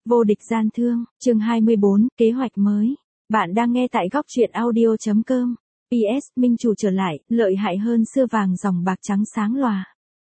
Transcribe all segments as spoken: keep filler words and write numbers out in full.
Vô địch gian thương, chương hai mươi bốn, kế hoạch mới. Bạn đang nghe tại góc truyện audio.com. pê ét, Minh chủ trở lại, lợi hại hơn xưa vàng dòng bạc trắng sáng lòa.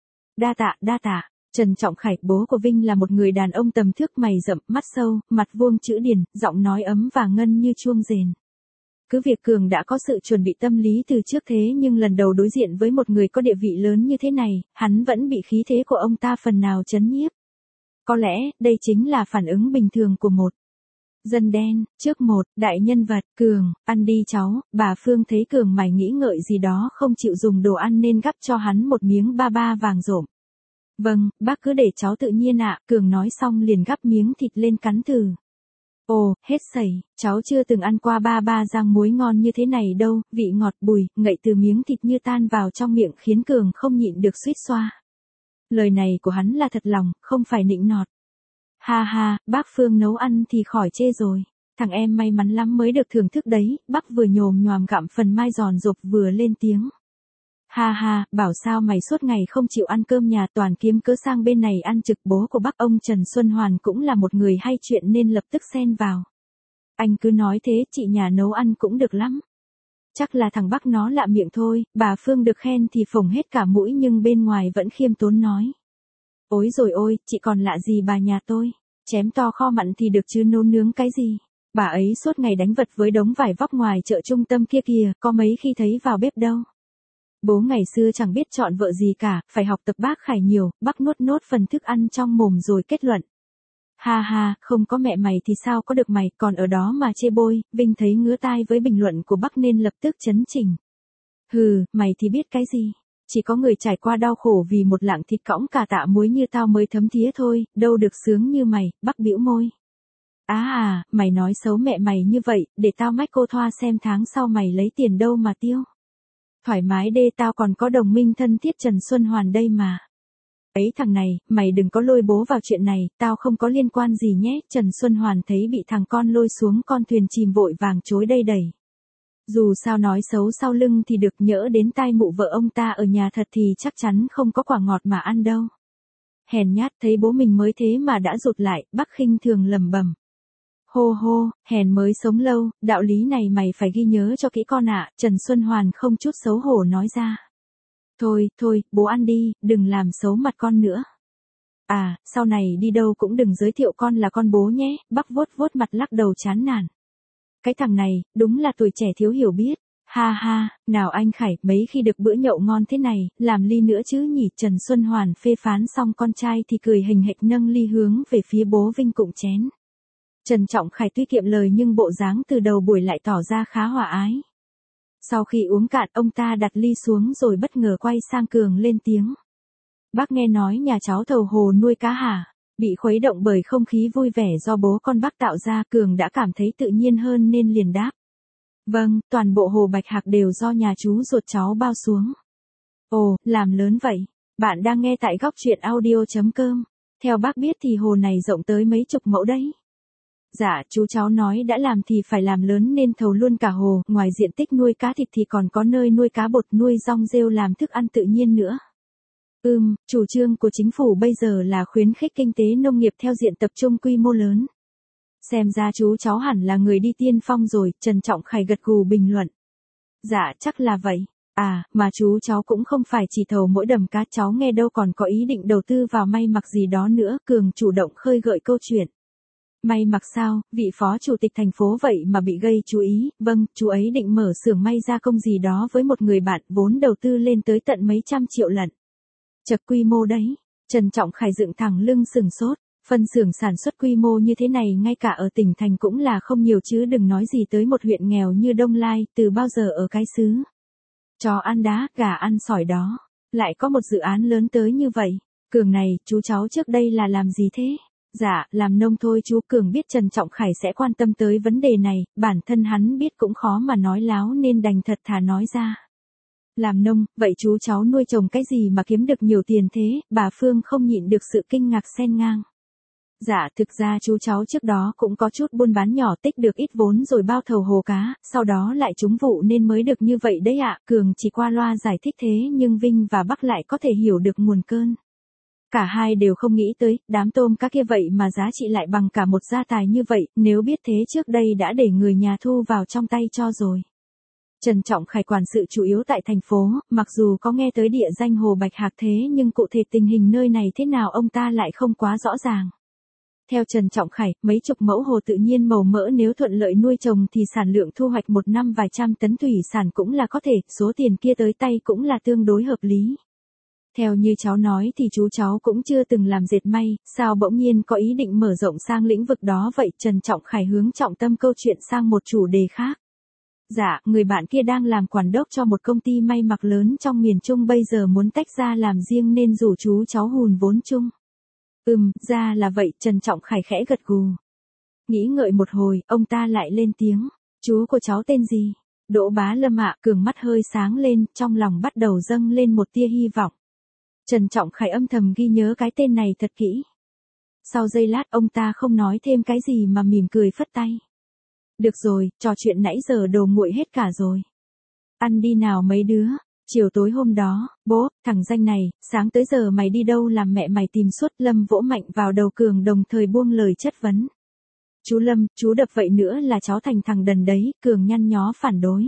Đa tạ, đa tạ. Trần Trọng Khải, bố của Vinh là một người đàn ông tầm thước, mày rậm, mắt sâu, mặt vuông chữ điển, giọng nói ấm và ngân như chuông rền. Cứ việc Cường đã có sự chuẩn bị tâm lý từ trước thế nhưng lần đầu đối diện với một người có địa vị lớn như thế này, hắn vẫn bị khí thế của ông ta phần nào chấn nhiếp. Có lẽ, đây chính là phản ứng bình thường của một dân đen. Trước một đại nhân vật, Cường, ăn đi cháu. Bà Phương thấy Cường mày nghĩ ngợi gì đó không chịu dùng đồ ăn nên gắp cho hắn một miếng ba ba vàng rộm. Vâng, bác cứ để cháu tự nhiên ạ. Cường nói xong liền gắp miếng thịt lên cắn thử. Ồ, hết sẩy, cháu chưa từng ăn qua ba ba rang muối ngon như thế này đâu, vị ngọt bùi, ngậy từ miếng thịt như tan vào trong miệng khiến Cường không nhịn được suýt xoa. Lời này của hắn là thật lòng, không phải nịnh nọt. Ha ha, bác Phương nấu ăn thì khỏi chê rồi. Thằng em may mắn lắm mới được thưởng thức đấy. Bác vừa nhồm nhoàm gặm phần mai giòn rộp vừa lên tiếng. Ha ha, bảo sao mày suốt ngày không chịu ăn cơm nhà, toàn kiếm cớ sang bên này ăn trực. Bố của bác ông Trần Xuân Hoàn cũng là một người hay chuyện nên lập tức xen vào. Anh cứ nói thế, chị nhà nấu ăn cũng được lắm. Chắc là thằng Bắc nó lạ miệng thôi. Bà Phương được khen thì phồng hết cả mũi nhưng bên ngoài vẫn khiêm tốn nói. Ôi rồi ôi, chị còn lạ gì bà nhà tôi. Chém to kho mặn thì được chứ nấu nướng cái gì. Bà ấy suốt ngày đánh vật với đống vải vóc ngoài chợ trung tâm kia kìa, có mấy khi thấy vào bếp đâu. Bố ngày xưa chẳng biết chọn vợ gì cả, phải học tập bác Khải nhiều. Bác nuốt nốt phần thức ăn trong mồm rồi kết luận. Ha ha, không có mẹ mày thì sao có được mày, còn ở đó mà chê bôi. Vinh thấy ngứa tai với bình luận của bác nên lập tức chấn chỉnh. Hừ, mày thì biết cái gì. Chỉ có người trải qua đau khổ vì một lạng thịt cõng cả tạ muối như tao mới thấm thía thôi, đâu được sướng như mày. Bác bĩu môi. Á à, mày nói xấu mẹ mày như vậy, để tao mách cô Thoa xem tháng sau mày lấy tiền đâu mà tiêu. Thoải mái đê, tao còn có đồng minh thân thiết Trần Xuân Hoàn đây mà. Ấy thằng này, mày đừng có lôi bố vào chuyện này, tao không có liên quan gì nhé. Trần Xuân Hoàn thấy bị thằng con lôi xuống con thuyền chìm vội vàng chối đây đẩy. Dù sao nói xấu sau lưng thì được, nhỡ đến tai mụ vợ ông ta ở nhà thật thì chắc chắn không có quả ngọt mà ăn đâu. Hèn nhát, thấy bố mình mới thế mà đã rụt lại, bác khinh thường lẩm bẩm. Hô hô, hèn mới sống lâu, đạo lý này mày phải ghi nhớ cho kỹ con ạ. Trần Xuân Hoàn không chút xấu hổ nói ra. Thôi, thôi, bố ăn đi, đừng làm xấu mặt con nữa. À, sau này đi đâu cũng đừng giới thiệu con là con bố nhé. Bác vuốt vuốt mặt lắc đầu chán nản. Cái thằng này, đúng là tuổi trẻ thiếu hiểu biết. Ha ha, nào anh Khải, mấy khi được bữa nhậu ngon thế này, làm ly nữa chứ nhỉ. Trần Xuân Hoàn phê phán xong con trai thì cười hình hệch nâng ly hướng về phía bố Vinh cụng chén. Trần Trọng Khải tuy kiệm lời nhưng bộ dáng từ đầu buổi lại tỏ ra khá hòa ái. Sau khi uống cạn, ông ta đặt ly xuống rồi bất ngờ quay sang Cường lên tiếng. Bác nghe nói nhà cháu thầu hồ nuôi cá hả? Bị khuấy động bởi không khí vui vẻ do bố con bác tạo ra, Cường đã cảm thấy tự nhiên hơn nên liền đáp. Vâng, toàn bộ hồ Bạch Hạc đều do nhà chú ruột cháu bao xuống. Ồ, làm lớn vậy. Bạn đang nghe tại góc truyện audio.com. Theo bác biết thì hồ này rộng tới mấy chục mẫu đấy. Dạ, chú cháu nói đã làm thì phải làm lớn nên thầu luôn cả hồ, ngoài diện tích nuôi cá thịt thì còn có nơi nuôi cá bột, nuôi rong rêu làm thức ăn tự nhiên nữa. Ừm, chủ trương của chính phủ bây giờ là khuyến khích kinh tế nông nghiệp theo diện tập trung quy mô lớn. Xem ra chú cháu hẳn là người đi tiên phong rồi. Trần Trọng Khải gật gù bình luận. Dạ, chắc là vậy. À, mà chú cháu cũng không phải chỉ thầu mỗi đầm cá, cháu nghe đâu còn có ý định đầu tư vào may mặc gì đó nữa. Cường chủ động khơi gợi câu chuyện. May mặc sao, vị phó chủ tịch thành phố vậy mà bị gây chú ý. Vâng, chú ấy định mở xưởng may gia công gì đó với một người bạn, vốn đầu tư lên tới tận mấy trăm triệu lận. Chật, quy mô đấy. Trần Trọng Khải dựng thẳng lưng sừng sốt. Phân xưởng sản xuất quy mô như thế này ngay cả ở tỉnh thành cũng là không nhiều chứ đừng nói gì tới một huyện nghèo như Đông Lai, từ bao giờ ở cái xứ chó ăn đá, gà ăn sỏi đó, lại có một dự án lớn tới như vậy. Cường này, chú cháu trước đây là làm gì thế? Dạ, làm nông thôi chú. Cường biết Trần Trọng Khải sẽ quan tâm tới vấn đề này, bản thân hắn biết cũng khó mà nói láo nên đành thật thà nói ra. Làm nông, vậy chú cháu nuôi trồng cái gì mà kiếm được nhiều tiền thế? Bà Phương không nhịn được sự kinh ngạc xen ngang. Dạ, thực ra chú cháu trước đó cũng có chút buôn bán nhỏ, tích được ít vốn rồi bao thầu hồ cá, sau đó lại trúng vụ nên mới được như vậy đấy ạ. Cường chỉ qua loa giải thích thế nhưng Vinh và Bắc lại có thể hiểu được nguồn cơn. Cả hai đều không nghĩ tới, đám tôm cá kia vậy mà giá trị lại bằng cả một gia tài như vậy, nếu biết thế trước đây đã để người nhà thu vào trong tay cho rồi. Trần Trọng Khải quản sự chủ yếu tại thành phố, mặc dù có nghe tới địa danh Hồ Bạch Hạc thế nhưng cụ thể tình hình nơi này thế nào ông ta lại không quá rõ ràng. Theo Trần Trọng Khải, mấy chục mẫu hồ tự nhiên màu mỡ nếu thuận lợi nuôi trồng thì sản lượng thu hoạch một năm vài trăm tấn thủy sản cũng là có thể, số tiền kia tới tay cũng là tương đối hợp lý. Theo như cháu nói thì chú cháu cũng chưa từng làm dệt may, sao bỗng nhiên có ý định mở rộng sang lĩnh vực đó vậy? Trần Trọng Khải hướng trọng tâm câu chuyện sang một chủ đề khác. Dạ, người bạn kia đang làm quản đốc cho một công ty may mặc lớn trong miền Trung bây giờ muốn tách ra làm riêng nên rủ chú cháu hùn vốn chung. Ừm, ra là vậy, Trần Trọng Khải khẽ gật gù. Nghĩ ngợi một hồi, ông ta lại lên tiếng. Chú của cháu tên gì? Đỗ Bá Lâm ạ. Cường mắt hơi sáng lên, trong lòng bắt đầu dâng lên một tia hy vọng. Trần Trọng Khải âm thầm ghi nhớ cái tên này thật kỹ. Sau giây lát ông ta không nói thêm cái gì mà mỉm cười phất tay. Được rồi, trò chuyện nãy giờ đồ nguội hết cả rồi. Ăn đi nào mấy đứa. Chiều tối hôm đó, bố, thằng danh này, sáng tới giờ mày đi đâu làm mẹ mày tìm suốt? Lâm vỗ mạnh vào đầu Cường đồng thời buông lời chất vấn. Chú Lâm, chú đập vậy nữa là cháu thành thằng đần đấy. Cường nhăn nhó phản đối.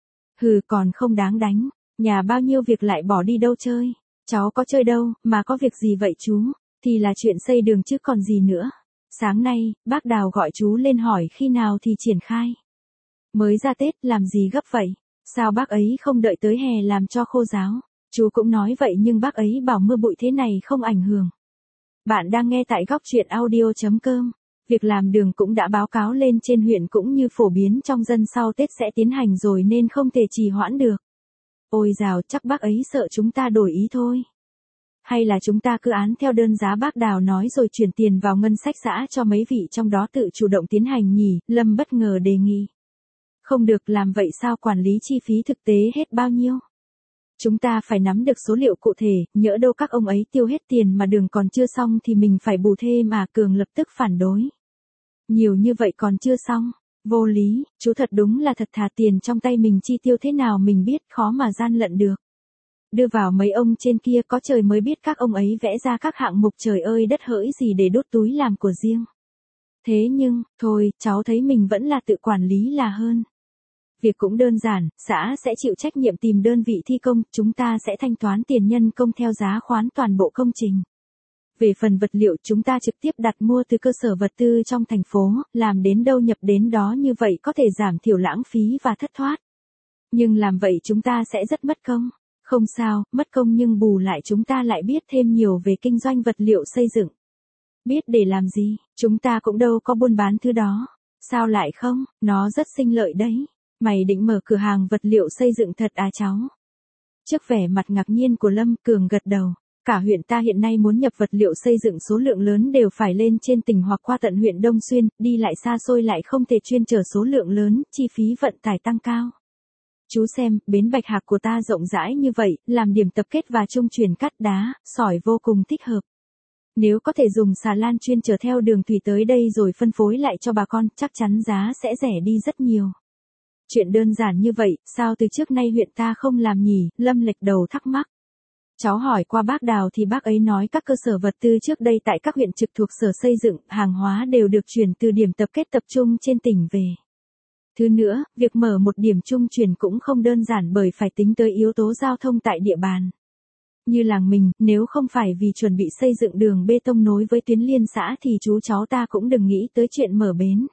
Hừ, còn không đáng đánh. Nhà bao nhiêu việc lại bỏ đi đâu chơi. Cháu có chơi đâu, mà có việc gì vậy chú? Thì là chuyện xây đường chứ còn gì nữa. Sáng nay, bác Đào gọi chú lên hỏi khi nào thì triển khai. Mới ra Tết, làm gì gấp vậy? Sao bác ấy không đợi tới hè làm cho khô ráo? Chú cũng nói vậy nhưng bác ấy bảo mưa bụi thế này không ảnh hưởng. Bạn đang nghe tại góc truyện audio chấm com. Việc làm đường cũng đã báo cáo lên trên huyện cũng như phổ biến trong dân sau Tết sẽ tiến hành rồi nên không thể trì hoãn được. Ôi dào, chắc bác ấy sợ chúng ta đổi ý thôi. Hay là chúng ta cứ án theo đơn giá bác Đào nói rồi chuyển tiền vào ngân sách xã cho mấy vị trong đó tự chủ động tiến hành nhỉ? Lâm bất ngờ đề nghị. Không được, làm vậy sao quản lý chi phí thực tế hết bao nhiêu? Chúng ta phải nắm được số liệu cụ thể, nhỡ đâu các ông ấy tiêu hết tiền mà đường còn chưa xong thì mình phải bù thêm mà. Cường lập tức phản đối. Nhiều như vậy còn chưa xong. Vô lý, chú thật đúng là thật thà, tiền trong tay mình chi tiêu thế nào mình biết, khó mà gian lận được. Đưa vào mấy ông trên kia có trời mới biết các ông ấy vẽ ra các hạng mục trời ơi đất hỡi gì để đốt túi làm của riêng. Thế nhưng, thôi, cháu thấy mình vẫn là tự quản lý là hơn. Việc cũng đơn giản, xã sẽ chịu trách nhiệm tìm đơn vị thi công, chúng ta sẽ thanh toán tiền nhân công theo giá khoán toàn bộ công trình. Về phần vật liệu chúng ta trực tiếp đặt mua từ cơ sở vật tư trong thành phố, làm đến đâu nhập đến đó, như vậy có thể giảm thiểu lãng phí và thất thoát. Nhưng làm vậy chúng ta sẽ rất mất công. Không sao, mất công nhưng bù lại chúng ta lại biết thêm nhiều về kinh doanh vật liệu xây dựng. Biết để làm gì, chúng ta cũng đâu có buôn bán thứ đó. Sao lại không, nó rất sinh lợi đấy. Mày định mở cửa hàng vật liệu xây dựng thật à cháu? Trước vẻ mặt ngạc nhiên của Lâm, Cường gật đầu. Cả huyện ta hiện nay muốn nhập vật liệu xây dựng số lượng lớn đều phải lên trên tỉnh hoặc qua tận huyện Đông Xuyên, đi lại xa xôi lại không thể chuyên chở số lượng lớn, chi phí vận tải tăng cao. Chú xem, bến Bạch Hạc của ta rộng rãi như vậy, làm điểm tập kết và trung chuyển cát đá, sỏi vô cùng thích hợp. Nếu có thể dùng xà lan chuyên chở theo đường thủy tới đây rồi phân phối lại cho bà con, chắc chắn giá sẽ rẻ đi rất nhiều. Chuyện đơn giản như vậy, sao từ trước nay huyện ta không làm nhỉ? Lâm lệch đầu thắc mắc. Cháu hỏi qua bác Đào thì bác ấy nói các cơ sở vật tư trước đây tại các huyện trực thuộc sở xây dựng, hàng hóa đều được chuyển từ điểm tập kết tập trung trên tỉnh về. Thứ nữa, việc mở một điểm trung chuyển cũng không đơn giản bởi phải tính tới yếu tố giao thông tại địa bàn. Như làng mình, nếu không phải vì chuẩn bị xây dựng đường bê tông nối với tuyến liên xã thì chú cháu ta cũng đừng nghĩ tới chuyện mở bến.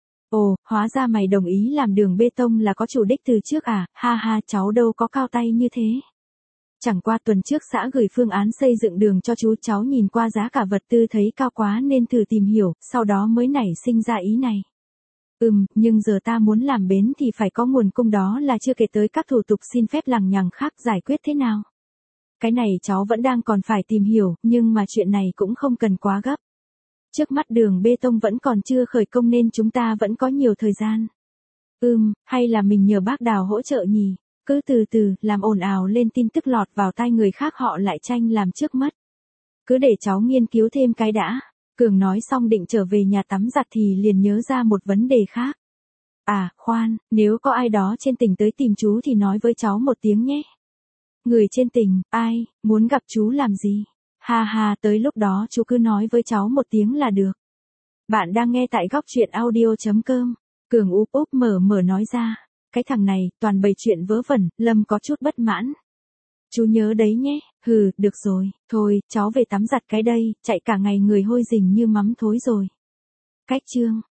Ồ, hóa ra mày đồng ý làm đường bê tông là có chủ đích từ trước à? Ha ha, cháu đâu có cao tay như thế. Chẳng qua tuần trước xã gửi phương án xây dựng đường cho chú cháu nhìn qua giá cả vật tư thấy cao quá nên thử tìm hiểu, sau đó mới nảy sinh ra ý này. Ừm, nhưng giờ ta muốn làm bến thì phải có nguồn cung, đó là chưa kể tới các thủ tục xin phép lằng nhằng khác, giải quyết thế nào. Cái này cháu vẫn đang còn phải tìm hiểu, nhưng mà chuyện này cũng không cần quá gấp. Trước mắt đường bê tông vẫn còn chưa khởi công nên chúng ta vẫn có nhiều thời gian. Ừm, hay là mình nhờ bác Đào hỗ trợ nhỉ? Cứ từ từ, làm ồn ào lên tin tức lọt vào tai người khác họ lại tranh làm trước mắt. Cứ để cháu nghiên cứu thêm cái đã. Cường nói xong định trở về nhà tắm giặt thì liền nhớ ra một vấn đề khác. À, khoan, nếu có ai đó trên tỉnh tới tìm chú thì nói với cháu một tiếng nhé. Người trên tỉnh, ai, muốn gặp chú làm gì? Ha ha, tới lúc đó chú cứ nói với cháu một tiếng là được. Bạn đang nghe tại góc truyện audio.com. Cường úp úp mở mở nói ra. Cái thằng này, toàn bày chuyện vớ vẩn, Lâm có chút bất mãn. Chú nhớ đấy nhé, hừ, được rồi, thôi, cháu về tắm giặt cái đây, chạy cả ngày người hôi rình như mắm thối rồi. Cách chương.